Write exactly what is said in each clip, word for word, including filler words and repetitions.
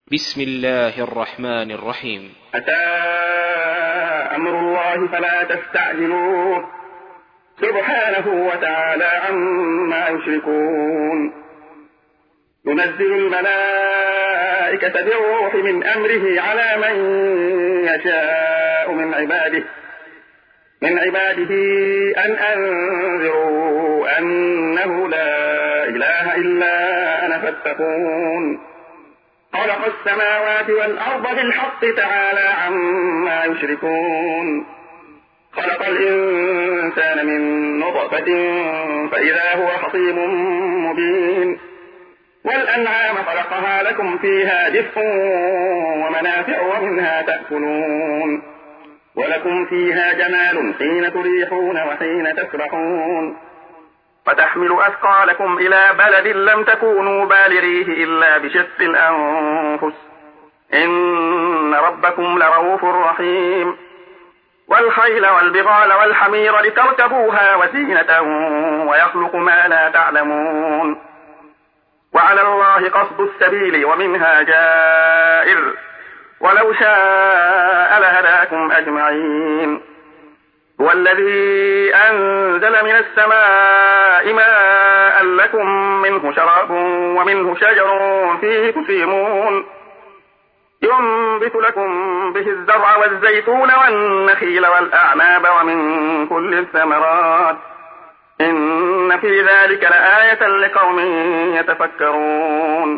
بسم الله الرحمن الرحيم. أتى أمر الله فلا تستعجلوه سبحانه وتعالى عما يشركون. ينزل الملائكة بالروح من أمره على من يشاء من عباده من عباده أن أنذروا أنه لا إله إلا أنا فاتقون. خلق السماوات والأرض بالحق تعالى عما يشركون. خلق الإنسان من نطفة فإذا هو خصيم مبين. والأنعام خلقها لكم فيها دفء ومنافع ومنها تأكلون ولكم فيها جمال حين تريحون وحين تسرحون. وتحمل أثقالكم إلى بلد لم تكونوا بالغيه إلا بشق الأنفس إن ربكم لرؤوف رحيم. والخيل والبغال والحمير لتركبوها وزينة ويخلق ما لا تعلمون. وعلى الله قصد السبيل ومنها جائر ولو شاء لهداكم أجمعين. هو الذي أنزل من السماء ماء لكم منه شراب ومنه شجر فيه تسيمون. ينبت لكم به الزرع والزيتون والنخيل والأعناب ومن كل الثمرات إن في ذلك لآية لقوم يتفكرون.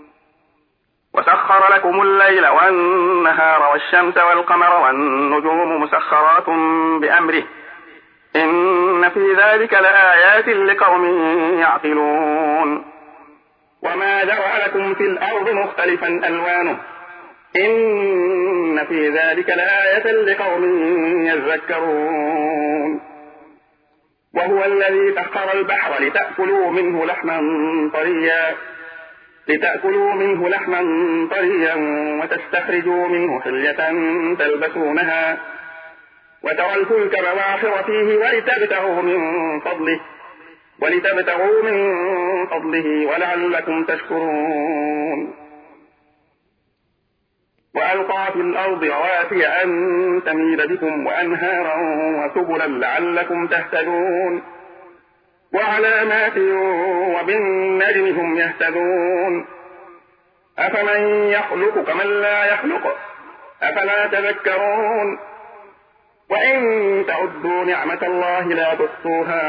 وسخر لكم الليل والنهار والشمس والقمر والنجوم مسخرات بأمره إن في ذلك لآيات لقوم يعقلون. وما ذرأ لكم في الأرض مختلفا ألوانه إن في ذلك لآية لقوم يذكرون. وهو الذي سخر البحر لتأكلوا منه لحما طريا لتأكلوا منه لحما طريا وتستخرجوا منه حلية تلبسونها وترى الفلك مواخر فيه ولتبتغوا من فضله ولتبتغوا من فضله ولعلكم تشكرون. وألقى في الأرض رواسي أن تميد بكم وأنهارا وسبلا لعلكم تهتدون. وعلامات وبالنجم هم يهتدون. أفمن يخلق كمن لا يخلق أفلا تذكرون. وإن تعدوا نعمة الله لا تحصوها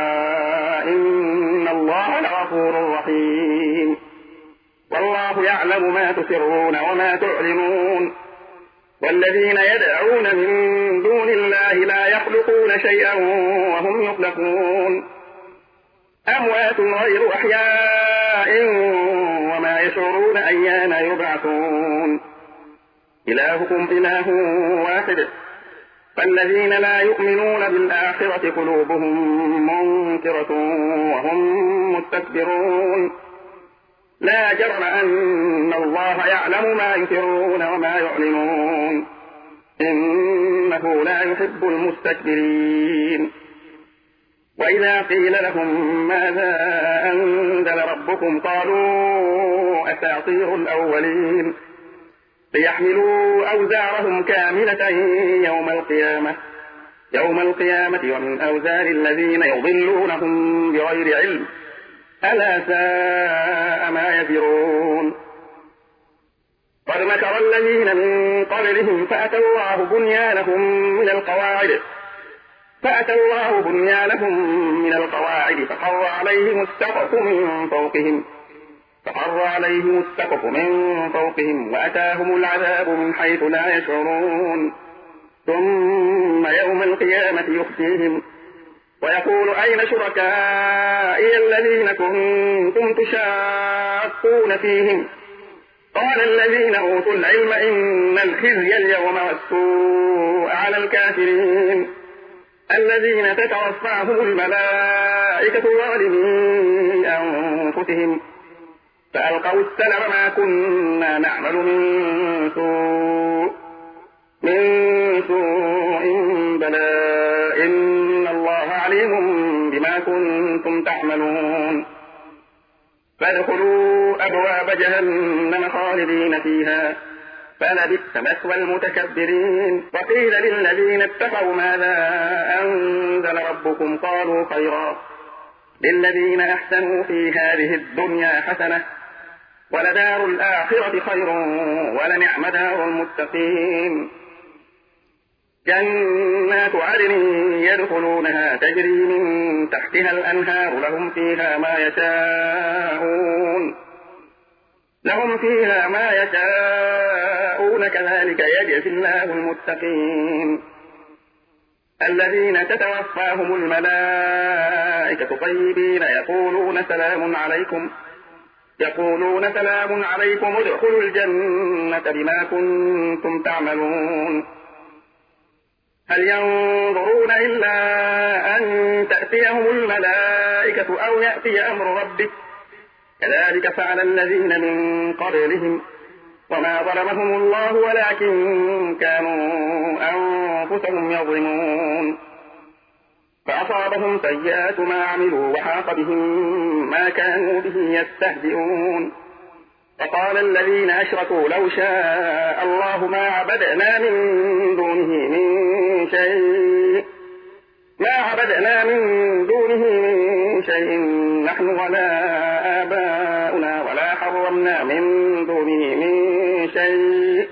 إن الله لغفور رحيم. والله يعلم ما تسرون وما تعلنون. والذين يدعون من دون الله لا يخلقون شيئا وهم يخلقون. أموات غير أحياء وما يشعرون أيان يبعثون. إلهكم إله واحد فالذين لا يؤمنون بالآخرة قلوبهم منكرة وهم مستكبرون. لا جرم أن الله يعلم ما يسرون وما يعلنون إنه لا يحب المستكبرين. وإذا قيل لهم ماذا أنزل ربكم قالوا أساطير الأولين ليحملوا أوزارهم كاملة يوم القيامة يوم القيامة ومن أوزار الذين يضلونهم بغير علم ألا ساء ما يزرون. قد مكر الذين من قبلهم فأتى الله بنيانهم من القواعد فأتى الله بنيانهم من القواعد فخر عليهم السقف من فوقهم فخر عليهم السقف من فوقهم وأتاهم العذاب من حيث لا يشعرون. ثم يوم القيامة يخزيهم ويقول أين شركائي الذين كنتم تشاقون فيهم قال الذين أوتوا العلم إن الخزي اليوم والسوء على الكافرين الذين تتوفاهم الملائكة ظالمي أنفسهم فألقوا السلم ما كنا نعمل من سوء من سوء بلى إن الله عليم بما كنتم تعملون. فادخلوا أبواب أبواب جهنم خالدين فيها فلبئس مثوى المتكبرين. وقيل للذين اتقوا ماذا أنزل ربكم قالوا خيرا للذين أحسنوا في هذه الدنيا حسنة ولدار الآخرة خير ولنعم دار المتقين. جنات عدن يدخلونها تجري من تحتها الأنهار لهم فيها ما يشاءون لهم فيها ما يشاءون كذلك يجزي الله المتقين. الذين تتوفاهم الملائكة طيبين يقولون سلام عليكم يقولون سلام عليكم ادخلوا الجنة بما كنتم تعملون. هل ينظرون إلا أن تأتيهم الملائكة أو يأتي أمر ربك كذلك فعل الذين من قبلهم وما ظلمهم الله ولكن كانوا أنفسهم يظلمون. فأصابهم سيئات ما عملوا وحاق بهم ما كانوا به يستهزئون. وقال الذين أشركوا لو شاء الله ما عبدنا من دونه من شيء ما عبدنا من دونه من شيء نحن ولا آباؤنا ولا حرمنا من دونه من شيء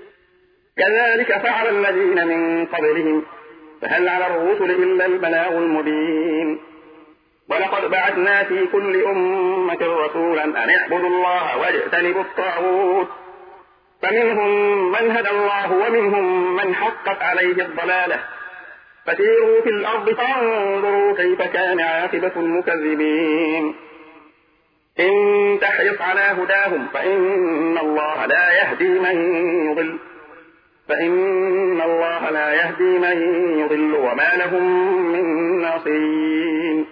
كذلك فعل الذين من قبلهم فهل على الرسل إلا البلاغ المبين. ولقد بعثنا في كل أمة رسولا أن اعبدوا الله واجتنبوا الطاغوت فمنهم من هدى الله ومنهم من حقت عليه الضلالة فسيروا في الأرض فانظروا كيف كان عاقبة المكذبين. إن تحرص على هداهم فإن الله لا يهدي من يضل فإن الله لا يهدي من يضل وما لهم من ناصرين.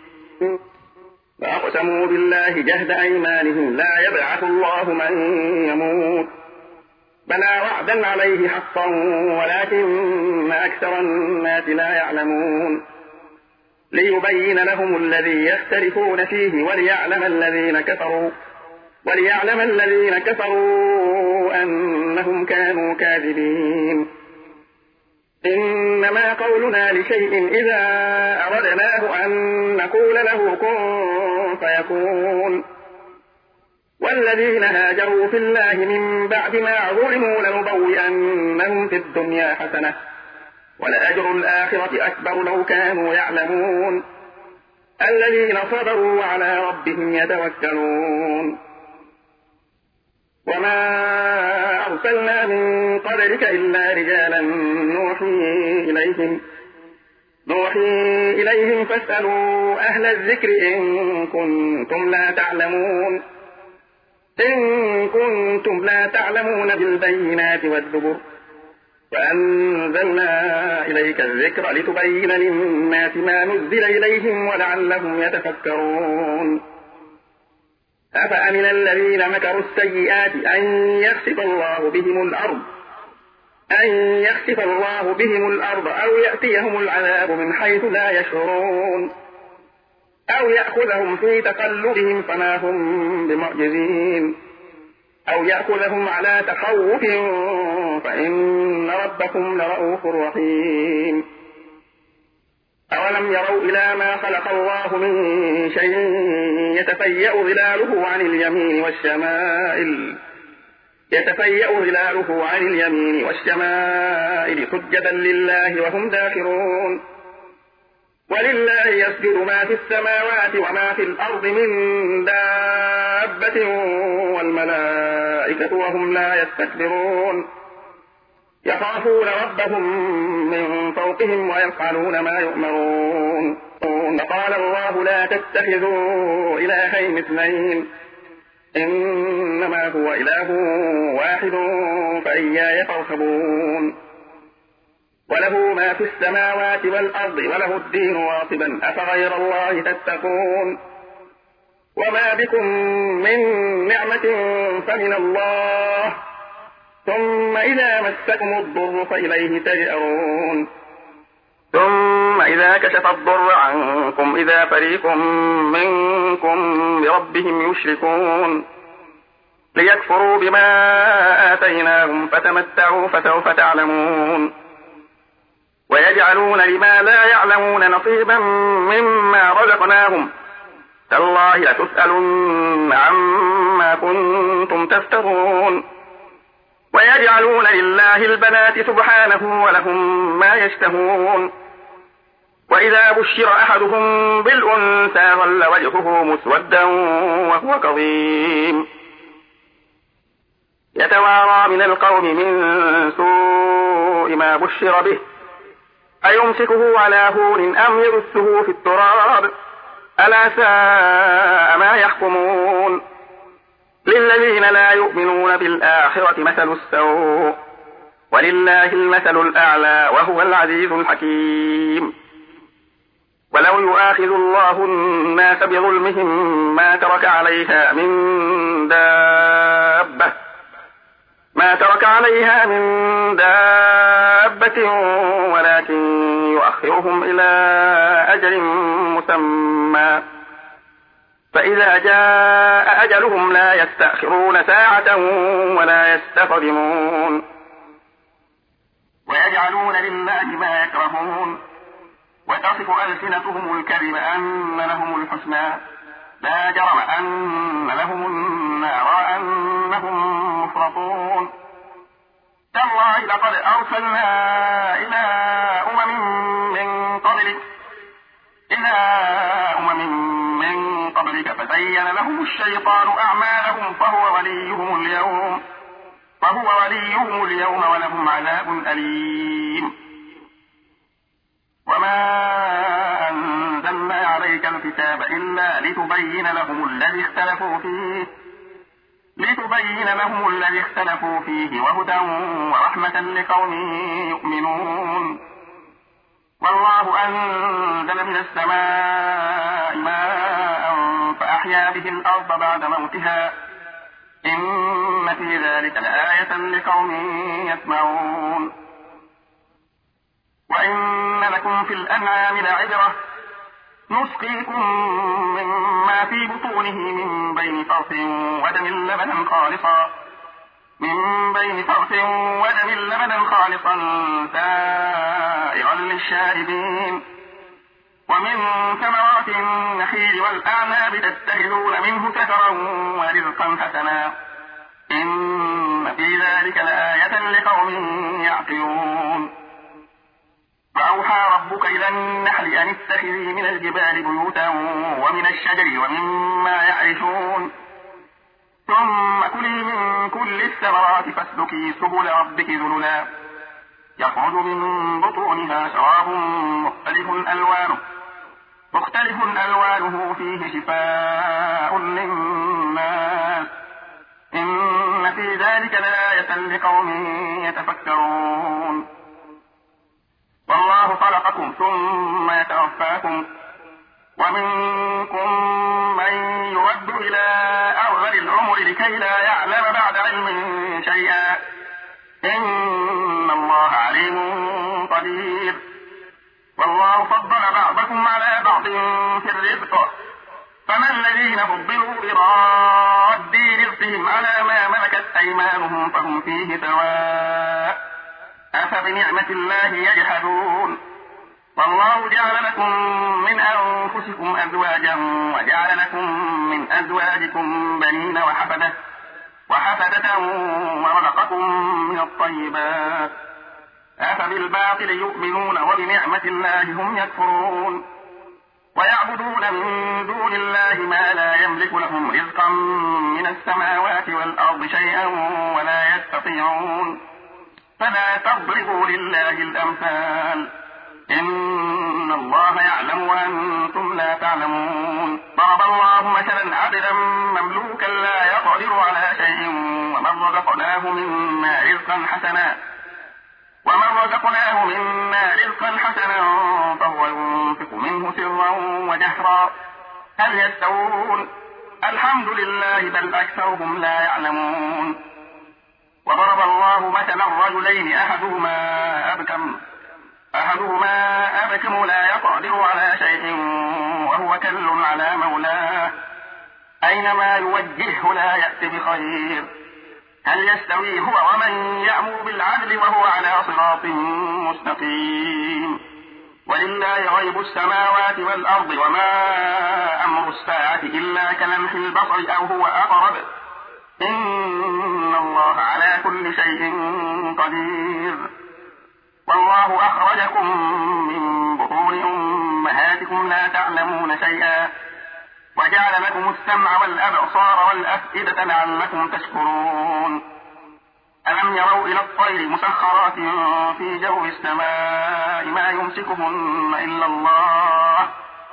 فأقسموا بالله جهد أيمانهم لا يبعث الله من يموت بلى وعدا عليه حقا ولكن أكثر الناس لا يعلمون. ليبين لهم الذي يختلفون فيه وليعلم الذين كفروا وليعلم الذين كفروا أنهم كانوا كاذبين. إنما قولنا لشيء إذا أردناه أن نقول له كن فيكون. والذين هاجروا في الله من بعد ما ظلموا لنبوئنهم في الدنيا حسنة ولأجر الآخرة أكبر لو كانوا يعلمون. الذين صبروا وعلى ربهم يتوكلون. وما أرسلنا من قبلك إلا رجالا نوحي إليهم نوحي إليهم فاسألوا أهل الذكر إن كنتم لا تعلمون إن كنتم لا تعلمون بالبينات والزبر وأنزلنا إليك الذكر لتبين للناس ما نزل إليهم ولعلهم يتفكرون. أفأمن الذين مكروا السيئات أن يخسف الله بهم الأرض أن يخسف الله بهم الأرض أو يأتيهم العذاب من حيث لا يشعرون أو يأخذهم في تقلبهم فما هم بمعجزين أو يأخذهم على تخوف فإن ربكم لرؤوف رحيم. أولم يروا إلى ما خلق الله من شيء يتفيأ ظلاله عن اليمين والشمائل يتفيأ ظلاله عن اليمين والشمائل سجدا لله وهم داخرون. ولله يسجد ما في السماوات وما في الأرض من دابة والملائكة وهم لا يستكبرون. يخافون ربهم من فوقهم ويفعلون ما يؤمرون. وقال الله لا تتخذوا إلهين اثنين إنما هو إله واحد فإياي فارهبون. وله ما في السماوات والأرض وله الدين واصبا أفغير الله تتقون. وما بكم من نعمة فمن الله ثم إذا مسكم الضر فإليه تجأرون. ثم إذا كشف الضر عنكم إذا فريق منكم بربهم يشركون. ليكفروا بما آتيناهم فتمتعوا فسوف تعلمون ويجعلون لما لا يعلمون نصيبا مما رزقناهم تالله لتسألن عما كنتم تفترون ويجعلون لله البنات سبحانه ولهم ما يشتهون وإذا بشر أحدهم بالأنثى ظل وجهه مسودا وهو كظيم يتوارى من القوم من سوء ما بشر به أيمسكه على هون أم يدسه في التراب ألا ساء ما يحكمون للذين لا يؤمنون بالآخرة مثل السوء ولله المثل الأعلى وهو العزيز الحكيم ولو يؤاخذ الله الناس بظلمهم ما ترك عليها من دابة ما ترك عليها من دابة ولكن يؤخرهم إلى أجل مسمى فإذا جاء أجلهم لا يستأخرون ساعة ولا يستقدمون ويجعلون لله ما يكرهون وتصف ألسنتهم الكذب أن لهم الحسنى لا جرم أن لهم النار وأنهم مفرطون تالله لقد أرسلنا إلى أمم من قبلك إلى أمم من قبلك فزين لهم الشيطان أعمالهم فهو وليهم اليوم فهو وليهم اليوم ولهم عذاب أليم وما أنزلنا عليك الكتاب إلا لتبين لهم الذي اختلفوا فيه لتبين لهم الذي اختلفوا فيه وهدى ورحمة لقوم يؤمنون والله أنزل من السماء ماء فأحيا به الأرض بعد موتها إن في ذلك لآية لقوم يسمعون وإن لكم في الأنعام لعبرة نسقيكم مما في بطونه من بين فرث ودم لبنا خالصا من بين فرث ودم لبنا خالصا سائغا للشاربين ومن ثمرات النخيل والأعناب تتخذون منه سكرا ورزقا حسنا إن في ذلك لآية لقوم يعقلون فأوحى ربك إلى النحل أن اتخذي من الجبال بيوتا ومن الشجر ومما يعرشون ثم كلي من كل الثمرات فاسلكي سبل ربك ذللا يخرج من بطونها شراب مختلف ألوانه مختلف ألوانه فيه شفاء للناس إن في ذلك لآية لقوم يتفكرون والله خلقكم ثم يتوفاكم ومنكم من يرد إلى أرذل العمر لكي لا يعلم بعد علم شيئا إن الله عليم قدير والله فضل بعضكم على بعض في الرزق فما الذين فضلوا براد رزقهم على ما ملكت أيمانهم فهم فيه سواء أفبنعمة الله يجحدون والله جعل لكم من أنفسكم أزواجا وجعل لكم من أزواجكم بنين وحفدة وحفدة ورزقكم من الطيبات أفبالباطل يؤمنون وبنعمة الله هم يكفرون ويعبدون من دون الله ما لا يملك لهم رزقا من السماوات والأرض شيئا ولا يستطيعون فلا تضربوا لله الأمثال إن الله يعلم وأنتم لا تعلمون ضرب الله مثلا عبدا مملوكا لا يقدر على شيء ومن رزقناه منا رزقا حسنا ومن رزقناه منا رزقا حسنا فهو ينفق منه سرا وجهرا هل يستوون الحمد لله بل أكثرهم لا يعلمون وضرب الله مثلا رجلين أحدهما أبكم أحدهما أبكم لا يقدر على شيء وهو كل على مولاه أينما يوجهه لا يأت بخير. هل يستوي هو ومن يأمر بالعدل وهو على صراط مستقيم. ولله غيب السماوات والأرض وما أمر الساعة إلا كلمح البصر أو هو أقرب إن الله على كل شيء قدير. والله أخرجكم من بطون أمهاتكم لا تعلمون شيئا وجعل لكم السمع والأبصار والأفئدة لعلكم تشكرون. ألم يروا إلى الطير مسخرات في جو السماء ما يمسكهن إلا الله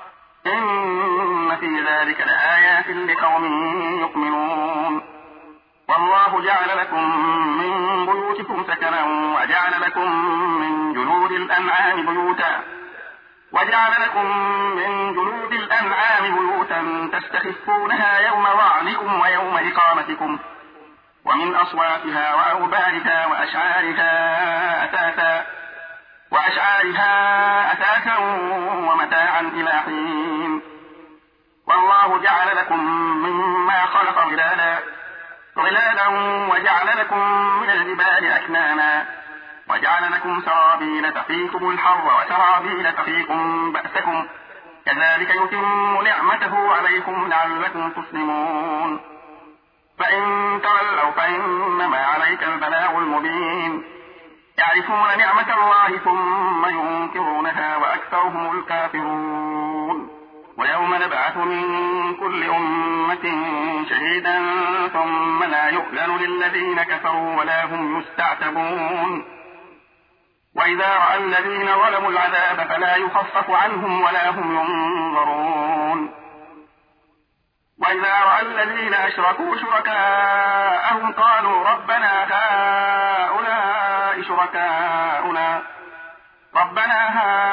إن في ذلك لآيات لقوم يؤمنون. والله جعل لكم من بيوتكم سكنا وجعل لكم من جلود الأنعام بيوتا وجعل لكم من جلود الأنعام بيوتا تستخفونها يوم ظعنكم ويوم إقامتكم ومن أصواتها وأوبارها وأشعارها أثاثا وأشعارها أثاثا ومتاعا إلى حين. والله جعل لكم مما خلق ظلالا ظلالا وجعل لكم من الجبال أكنانا وجعل لكم سرابيل تقيكم الحر وسرابيل تقيكم بأسكم كذلك يتم نعمته عليكم لعلكم تسلمون. فإن تولوا فإنما عليك البلاغ المبين. يعرفون نعمة الله ثم ينكرونها وأكثرهم الكافرون. ويوم نبعث من كل أمة شهيدا ثم لا يؤذن للذين كفروا ولا هم يستعتبون. وإذا رأى الذين ظلموا العذاب فلا يخفف عنهم ولا هم ينظرون. وإذا رأى الذين أشركوا شركاءهم قالوا ربنا هؤلاء شركاؤنا ربنا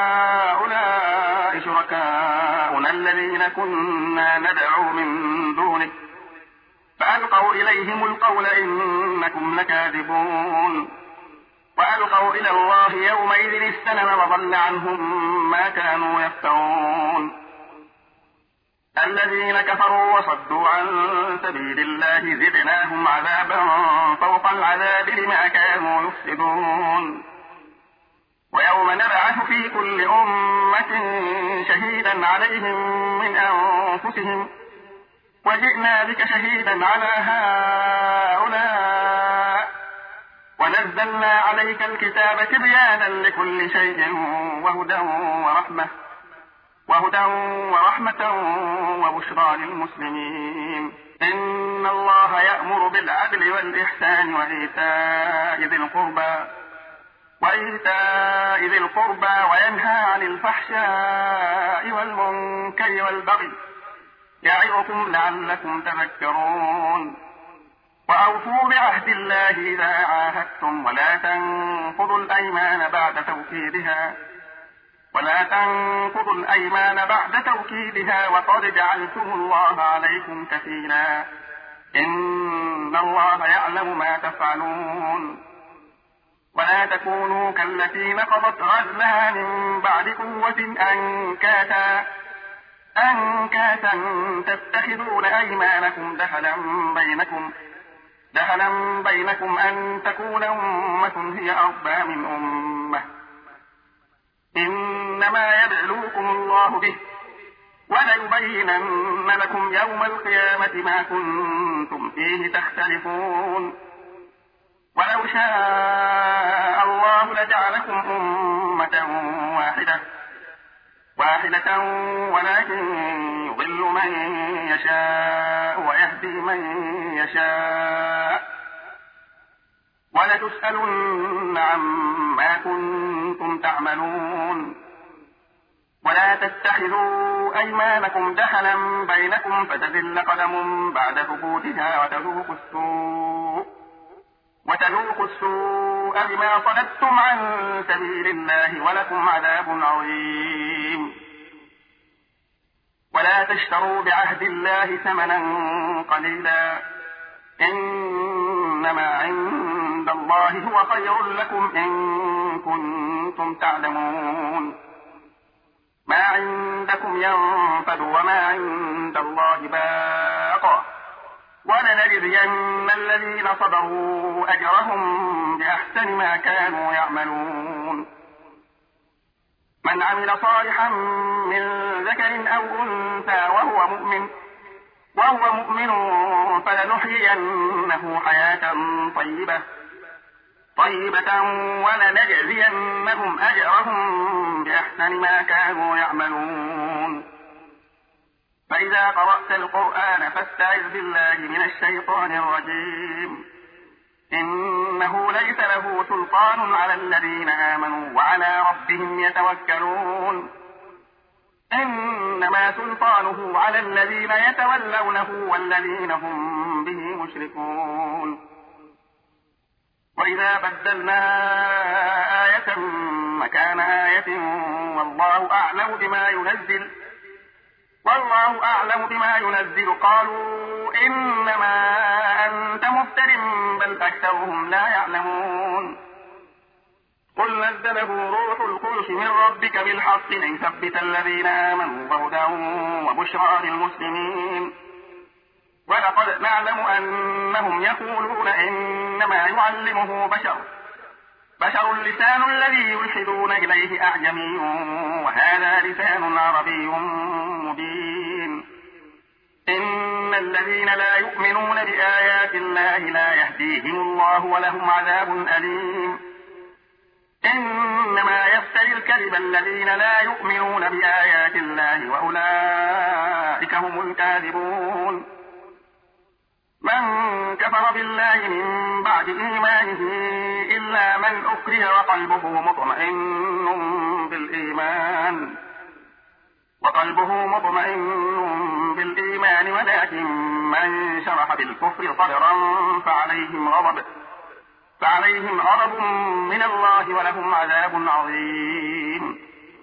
هؤلاء شركاؤنا الذين كنا ندعو من دونك فألقوا إليهم القول إنكم لكاذبون. وألقوا إلى الله يومئذ السلم وضل عنهم ما كانوا يفترون. الذين كفروا وصدوا عن سبيل الله زدناهم عذابا فوق العذاب بما كانوا يفسدون. ويوم نبعث في كل أمة شهيدا عليهم من أنفسهم وجئنا بك شهيدا على هؤلاء ونزلنا عليك الكتاب تبيانا لكل شيء وهدى ورحمة وهدى ورحمة وبشرى للمسلمين. إن الله يأمر بالعدل والإحسان وإيتاء ذي القربى وإيتاء ذي القربى وينهى عن الفحشاء والمنكر والبغي يعظكم لعلكم تذكرون. وأوفوا بعهد الله إذا عاهدتم ولا تنقضوا الأيمان بعد توكيدها ولا تنقضوا الأيمان بعد توكيدها وقد جعلتم الله عليكم كفيلا إن الله يعلم ما تفعلون. ولا تكونوا كالتي نقضت غزلها من بعد قوة أنكاثا أنكاثا تتخذون أيمانكم دخلا بينكم دخلا بينكم أن تكون أمة هي أربى من أمة إنما يبلوكم الله به وليبينن لكم يوم القيامة ما كنتم فيه تختلفون. ولو شاء الله لجعلكم أمة واحدة واحدة ولكن يضل من يشاء ويهدي من يشاء ولتسألن عما كنتم تعملون. ولا تتخذوا أيمانكم دخلا بينكم فتزل قدم بعد ثبوتها وتذوقوا السوء وتذوقوا السوء بما صددتم عن سبيل الله ولكم عذاب عظيم. ولا تشتروا بعهد الله ثمنا قليلا إنما عند الله هو خير لكم إن كنتم تعلمون. ما عندكم ينفد وما عند الله باق ولنجزين الذين صبروا أجرهم بأحسن ما كانوا يعملون. من عمل صالحا من ذكر أو أنثى وهو مؤمن وهو مؤمن فلنحيينه حياة طيبة طيبة ولنجزينهم أجرهم بأحسن ما كانوا يعملون. فإذا قرأت القرآن فاستعذ بالله من الشيطان الرجيم إنه ليس له سلطان على الذين آمنوا وعلى ربهم يتوكلون. إنما سلطانه على الذين يتولونه والذين هم به مشركون. وإذا بدلنا آية مكان آية والله أعلم بما ينزل والله أعلم بما ينزل قالوا إنما أنت مفتر بل أكثرهم لا يعلمون. قل نزله روح القدس من ربك بالحق ليثبت الذين آمنوا وهدى وبشرى للمسلمين. ولقد نعلم أنهم يقولون إنما يعلمه بشر بشر اللسان الذي يلحدون إليه أعجمي وهذا لسان عربي مبين. إن الذين لا يؤمنون بآيات الله لا يهديهم الله ولهم عذاب أليم. إنما يفتري الكذب الذين لا يؤمنون بآيات الله وأولئك هم الكاذبون. من كفر بالله من بعد إيمانه إلا من أكره وقلبه مطمئن بالإيمان وقلبه مطمئن بالإيمان ولكن من شرح بالكفر صدرا فعليهم غضب فعليهم غضب من الله ولهم عذاب عظيم.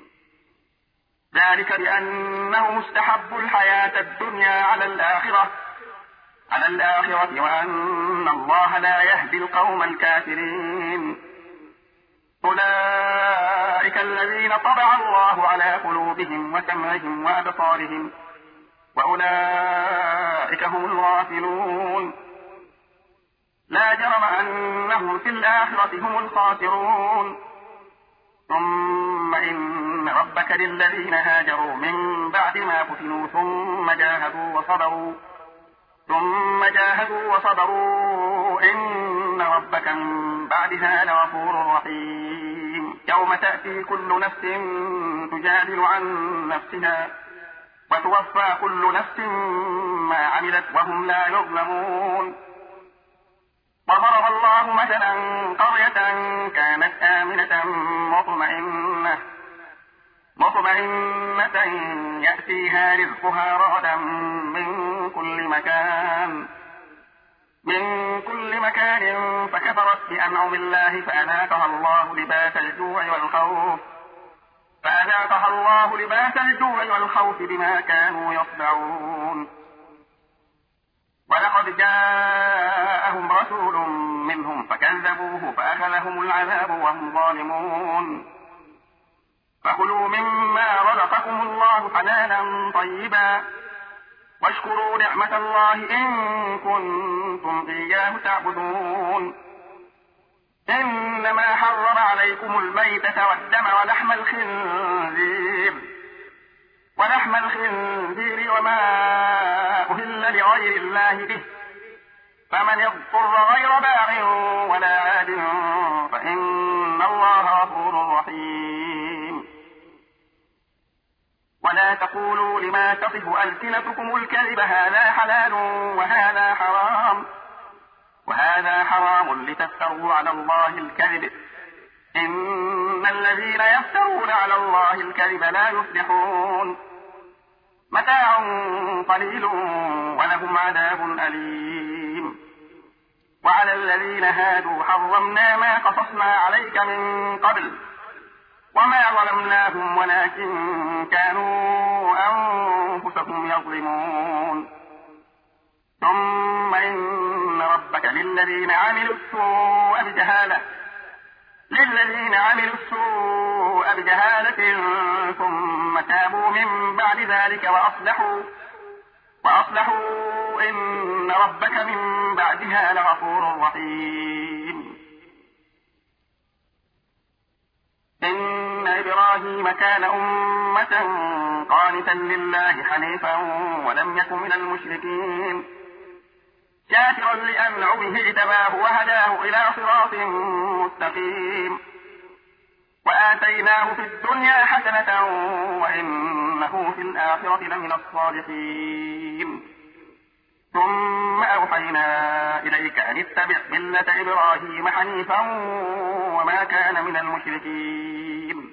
ذلك بأنه مستحب الحياة الدنيا على الآخرة على الآخرة وأن الله لا يهدي القوم الكافرين. أولئك الذين طبع الله على قلوبهم وسمعهم وأبصارهم وأولئك هم الغافلون. لا جرم أنهم في الآخرة هم الخاسرون. ثم إن ربك للذين هاجروا من بعد ما فتنوا ثم جاهدوا وصبروا ثم جاهدوا وصبروا إن ربك من بعدها لغفور رحيم. يوم تأتي كل نفس تجادل عن نفسها وتوفى كل نفس ما عملت وهم لا يظلمون. وضرب الله مثلا قرية كانت آمنة مطمئنة مطمئنة يأتيها رزقها رغدا من كل مكان من كل مكان فكفرت بأنعم الله فأذاقها الله لباس الجوع والخوف فأذاقها الله لباس الجوع والخوف بما كانوا يصنعون. ولقد جاءهم رسول منهم فكذبوه فأخذهم العذاب وهم ظالمون. فكلوا مما رزقكم الله حلالا طيبا واشكروا نعمة الله إن كنتم إياه تعبدون. إنما حرم عليكم الميتة والدم ولحم الخنزير ولحم الخنزير وما أهل لغير الله به فمن اضطر غير باغ ولا عاد فإن الله غفور رحيم. ولا تقولوا لما تصف ألسنتكم الكذب هذا حلال وهذا حرام وهذا حرام لتفتروا على الله الكذب إن الذين يفترون على الله الكذب لا يفلحون. متاع قليل ولهم عذاب أليم. وعلى الذين هادوا حرمنا ما قصصنا عليك من قبل وما ظلمناهم ولكن كانوا أنفسهم يظلمون. ثم إن ربك للذين عملوا السوء بجهالة للذين عملوا السوء بجهالة ثم تابوا من بعد ذلك وأصلحوا وأصلحوا إن ربك من بعدها لغفور رحيم. إن إبراهيم كان أمة قانتا لله حنيفا ولم يكن من المشركين شاكرا لأنعمه اجتباه وهداه إلى صراط مستقيم. وآتيناه في الدنيا حسنة وإنه في الآخرة لمن الصالحين. ثم أوحينا إليك أن اتبع ملة إبراهيم حنيفا وما كان من المشركين.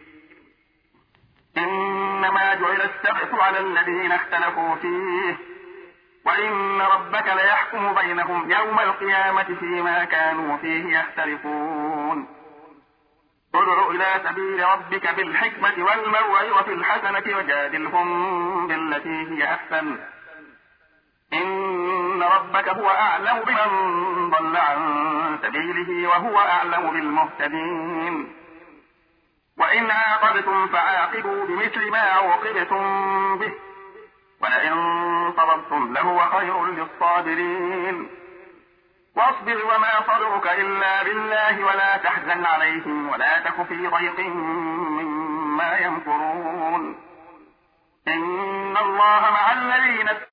إنما جعل السبت على الذين اختلفوا فيه وإن ربك ليحكم بينهم يوم القيامة فيما كانوا فيه يختلفون. ادع إلى سبيل ربك بالحكمة والموعظة الحسنة وجادلهم بالتي هي أحسن. إن ربك هو أعلم بمن ضل عن سبيله وهو أعلم بالمهتدين. وإن عاقبتم فعاقبوا بمثل ما عوقبتم به ولئن صبرتم لهو خير للصابرين. واصبر وما صبرك إلا بالله ولا تحزن عليهم ولا تك في ضيق مما يمكرون. إن الله مع الذين